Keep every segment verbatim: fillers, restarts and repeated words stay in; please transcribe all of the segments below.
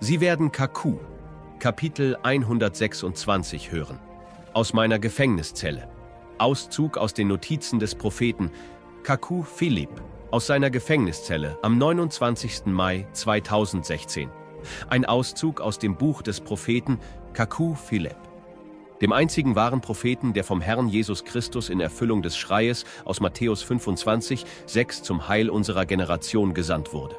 Sie werden Kaku, Kapitel hundertsechsundzwanzig hören. Aus meiner Gefängniszelle. Auszug aus den Notizen des Propheten Kaku Philipp aus seiner Gefängniszelle am neunundzwanzigsten Mai zweitausendsechzehn. Ein Auszug aus dem Buch des Propheten Kaku Philipp, dem einzigen wahren Propheten, der vom Herrn Jesus Christus in Erfüllung des Schreies aus Matthäus fünfundzwanzig, sechs zum Heil unserer Generation gesandt wurde.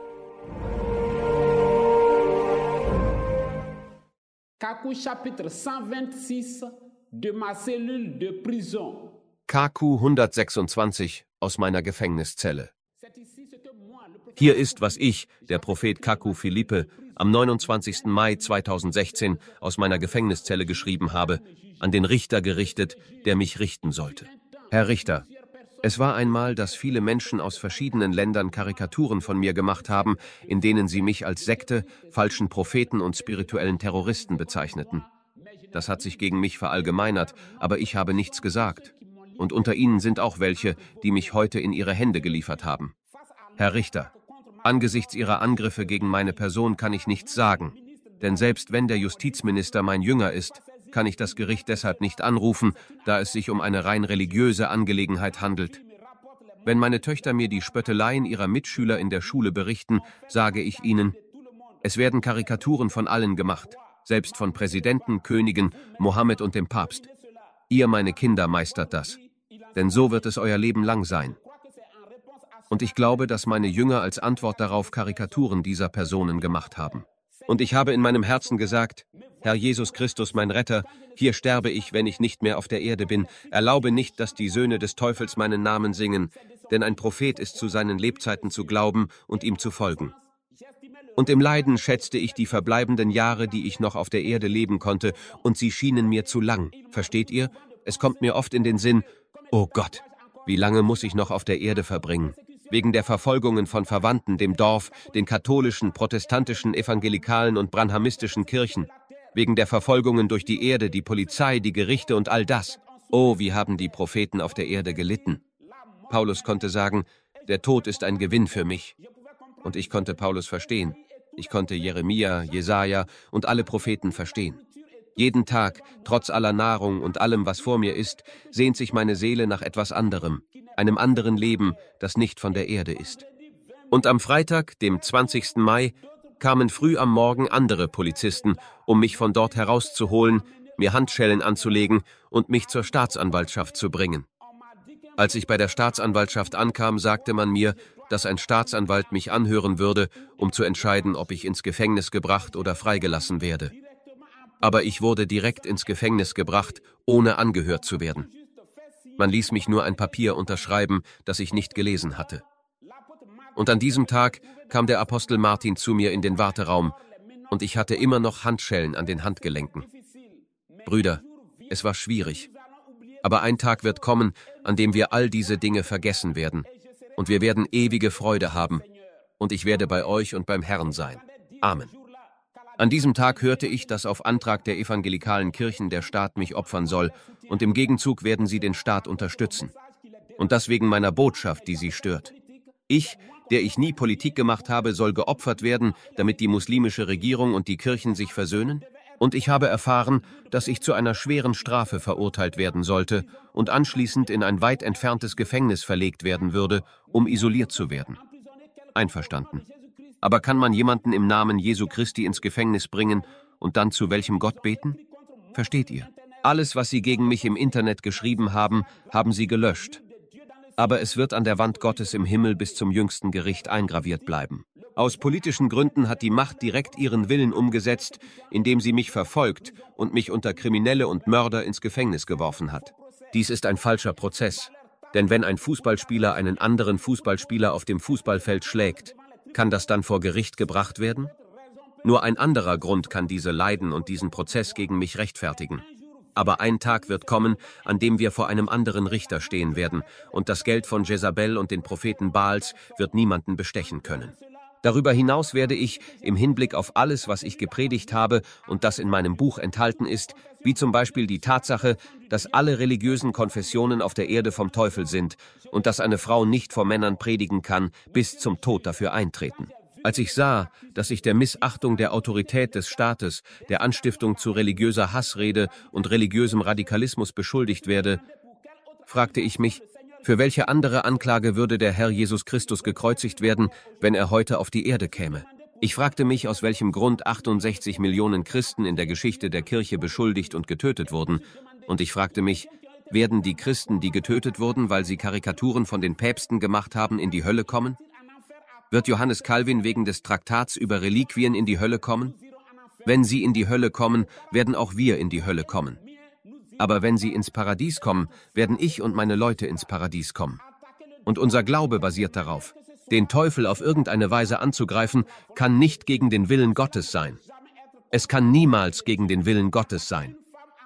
Kaku chapitre cent vingt-six de ma cellule de prison. Kaku hundertsechsundzwanzig aus meiner Gefängniszelle. Hier ist, was ich, der Prophet Kaku Philippe, am neunundzwanzigsten Mai zweitausendsechzehn aus meiner Gefängniszelle geschrieben habe, an den Richter gerichtet, der mich richten sollte. Herr Richter, es war einmal, dass viele Menschen aus verschiedenen Ländern Karikaturen von mir gemacht haben, in denen sie mich als Sekte, falschen Propheten und spirituellen Terroristen bezeichneten. Das hat sich gegen mich verallgemeinert, aber ich habe nichts gesagt. Und unter ihnen sind auch welche, die mich heute in ihre Hände geliefert haben. Herr Richter, angesichts Ihrer Angriffe gegen meine Person kann ich nichts sagen, denn selbst wenn der Justizminister mein Jünger ist, kann ich das Gericht deshalb nicht anrufen, da es sich um eine rein religiöse Angelegenheit handelt. Wenn meine Töchter mir die Spötteleien ihrer Mitschüler in der Schule berichten, sage ich ihnen, es werden Karikaturen von allen gemacht, selbst von Präsidenten, Königen, Mohammed und dem Papst. Ihr, meine Kinder, meistert das, denn so wird es euer Leben lang sein. Und ich glaube, dass meine Jünger als Antwort darauf Karikaturen dieser Personen gemacht haben. Und ich habe in meinem Herzen gesagt, Herr Jesus Christus, mein Retter, hier sterbe ich, wenn ich nicht mehr auf der Erde bin. Erlaube nicht, dass die Söhne des Teufels meinen Namen singen, denn ein Prophet ist zu seinen Lebzeiten zu glauben und ihm zu folgen. Und im Leiden schätzte ich die verbleibenden Jahre, die ich noch auf der Erde leben konnte, und sie schienen mir zu lang. Versteht ihr? Es kommt mir oft in den Sinn, oh Gott, wie lange muss ich noch auf der Erde verbringen? Wegen der Verfolgungen von Verwandten, dem Dorf, den katholischen, protestantischen, evangelikalen und branhamistischen Kirchen. Wegen der Verfolgungen durch die Erde, die Polizei, die Gerichte und all das. Oh, wie haben die Propheten auf der Erde gelitten. Paulus konnte sagen, der Tod ist ein Gewinn für mich. Und ich konnte Paulus verstehen. Ich konnte Jeremia, Jesaja und alle Propheten verstehen. Jeden Tag, trotz aller Nahrung und allem, was vor mir ist, sehnt sich meine Seele nach etwas anderem, einem anderen Leben, das nicht von der Erde ist. Und am Freitag, dem zwanzigsten Mai, kamen früh am Morgen andere Polizisten, um mich von dort herauszuholen, mir Handschellen anzulegen und mich zur Staatsanwaltschaft zu bringen. Als ich bei der Staatsanwaltschaft ankam, sagte man mir, dass ein Staatsanwalt mich anhören würde, um zu entscheiden, ob ich ins Gefängnis gebracht oder freigelassen werde. Aber ich wurde direkt ins Gefängnis gebracht, ohne angehört zu werden. Man ließ mich nur ein Papier unterschreiben, das ich nicht gelesen hatte. Und an diesem Tag kam der Apostel Martin zu mir in den Warteraum, und ich hatte immer noch Handschellen an den Handgelenken. Brüder, es war schwierig. Aber ein Tag wird kommen, an dem wir all diese Dinge vergessen werden, und wir werden ewige Freude haben, und ich werde bei euch und beim Herrn sein. Amen. An diesem Tag hörte ich, dass auf Antrag der evangelikalen Kirchen der Staat mich opfern soll, und im Gegenzug werden sie den Staat unterstützen. Und das wegen meiner Botschaft, die sie stört. Ich, der ich nie Politik gemacht habe, soll geopfert werden, damit die muslimische Regierung und die Kirchen sich versöhnen? Und ich habe erfahren, dass ich zu einer schweren Strafe verurteilt werden sollte und anschließend in ein weit entferntes Gefängnis verlegt werden würde, um isoliert zu werden. Einverstanden. Aber kann man jemanden im Namen Jesu Christi ins Gefängnis bringen und dann zu welchem Gott beten? Versteht ihr? Alles, was sie gegen mich im Internet geschrieben haben, haben sie gelöscht. Aber es wird an der Wand Gottes im Himmel bis zum jüngsten Gericht eingraviert bleiben. Aus politischen Gründen hat die Macht direkt ihren Willen umgesetzt, indem sie mich verfolgt und mich unter Kriminelle und Mörder ins Gefängnis geworfen hat. Dies ist ein falscher Prozess, denn wenn ein Fußballspieler einen anderen Fußballspieler auf dem Fußballfeld schlägt, kann das dann vor Gericht gebracht werden? Nur ein anderer Grund kann diese Leiden und diesen Prozess gegen mich rechtfertigen. Aber ein Tag wird kommen, an dem wir vor einem anderen Richter stehen werden, und das Geld von Jezabel und den Propheten Baals wird niemanden bestechen können. Darüber hinaus werde ich, im Hinblick auf alles, was ich gepredigt habe und das in meinem Buch enthalten ist, wie zum Beispiel die Tatsache, dass alle religiösen Konfessionen auf der Erde vom Teufel sind und dass eine Frau nicht vor Männern predigen kann, bis zum Tod dafür eintreten. Als ich sah, dass ich der Missachtung der Autorität des Staates, der Anstiftung zu religiöser Hassrede und religiösem Radikalismus beschuldigt werde, fragte ich mich, für welche andere Anklage würde der Herr Jesus Christus gekreuzigt werden, wenn er heute auf die Erde käme? Ich fragte mich, aus welchem Grund achtundsechzig Millionen Christen in der Geschichte der Kirche beschuldigt und getötet wurden. Und ich fragte mich, werden die Christen, die getötet wurden, weil sie Karikaturen von den Päpsten gemacht haben, in die Hölle kommen? Wird Johannes Calvin wegen des Traktats über Reliquien in die Hölle kommen? Wenn sie in die Hölle kommen, werden auch wir in die Hölle kommen. Aber wenn sie ins Paradies kommen, werden ich und meine Leute ins Paradies kommen. Und unser Glaube basiert darauf. Den Teufel auf irgendeine Weise anzugreifen, kann nicht gegen den Willen Gottes sein. Es kann niemals gegen den Willen Gottes sein.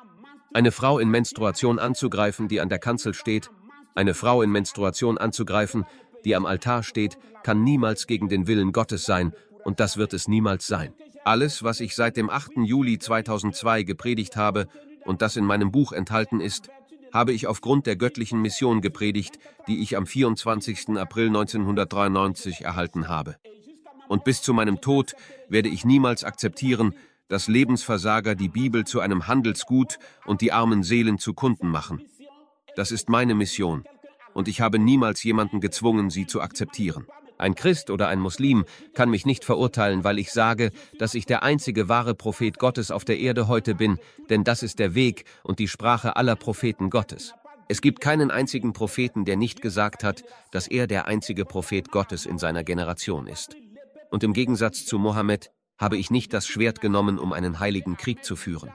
Eine Frau in Menstruation anzugreifen, die an der Kanzel steht, eine Frau in Menstruation anzugreifen, die am Altar steht, kann niemals gegen den Willen Gottes sein, und das wird es niemals sein. Alles, was ich seit dem achten Juli zweitausendzwei gepredigt habe und das in meinem Buch enthalten ist, habe ich aufgrund der göttlichen Mission gepredigt, die ich am vierundzwanzigsten April neunzehnhundertdreiundneunzig erhalten habe. Und bis zu meinem Tod werde ich niemals akzeptieren, dass Lebensversager die Bibel zu einem Handelsgut und die armen Seelen zu Kunden machen. Das ist meine Mission, und ich habe niemals jemanden gezwungen, sie zu akzeptieren. Ein Christ oder ein Muslim kann mich nicht verurteilen, weil ich sage, dass ich der einzige wahre Prophet Gottes auf der Erde heute bin, denn das ist der Weg und die Sprache aller Propheten Gottes. Es gibt keinen einzigen Propheten, der nicht gesagt hat, dass er der einzige Prophet Gottes in seiner Generation ist. Und im Gegensatz zu Mohammed habe ich nicht das Schwert genommen, um einen heiligen Krieg zu führen.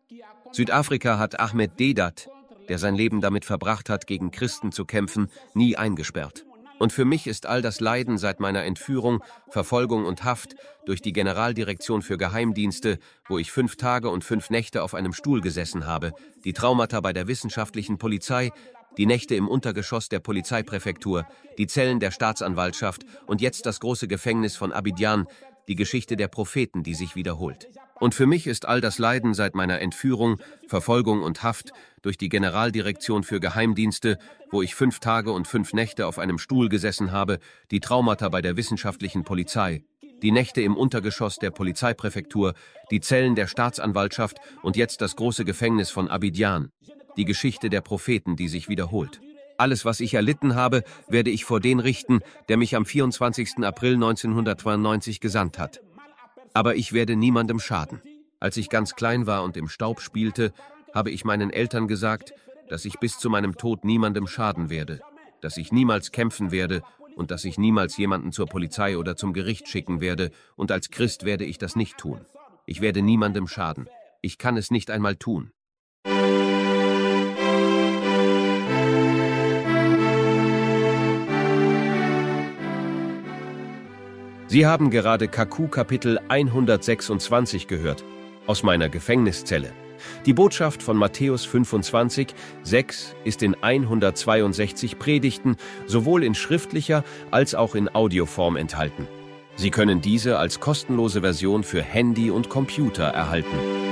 Südafrika hat Ahmed Deedat, der sein Leben damit verbracht hat, gegen Christen zu kämpfen, nie eingesperrt. Und für mich ist all das Leiden seit meiner Entführung, Verfolgung und Haft durch die Generaldirektion für Geheimdienste, wo ich fünf Tage und fünf Nächte auf einem Stuhl gesessen habe, die Traumata bei der wissenschaftlichen Polizei, die Nächte im Untergeschoss der Polizeipräfektur, die Zellen der Staatsanwaltschaft und jetzt das große Gefängnis von Abidjan, die Geschichte der Propheten, die sich wiederholt. Und für mich ist all das Leiden seit meiner Entführung, Verfolgung und Haft durch die Generaldirektion für Geheimdienste, wo ich fünf Tage und fünf Nächte auf einem Stuhl gesessen habe, die Traumata bei der wissenschaftlichen Polizei, die Nächte im Untergeschoss der Polizeipräfektur, die Zellen der Staatsanwaltschaft und jetzt das große Gefängnis von Abidjan, die Geschichte der Propheten, die sich wiederholt. Alles, was ich erlitten habe, werde ich vor den richten, der mich am vierundzwanzigsten April neunzehnhundertzweiundneunzig gesandt hat. Aber ich werde niemandem schaden. Als ich ganz klein war und im Staub spielte, habe ich meinen Eltern gesagt, dass ich bis zu meinem Tod niemandem schaden werde, dass ich niemals kämpfen werde und dass ich niemals jemanden zur Polizei oder zum Gericht schicken werde, und als Christ werde ich das nicht tun. Ich werde niemandem schaden. Ich kann es nicht einmal tun. Sie haben gerade Kaku Kapitel hundertsechsundzwanzig gehört, aus meiner Gefängniszelle. Die Botschaft von Matthäus fünfundzwanzig, sechs ist in hundertzweiundsechzig Predigten sowohl in schriftlicher als auch in Audioform enthalten. Sie können diese als kostenlose Version für Handy und Computer erhalten.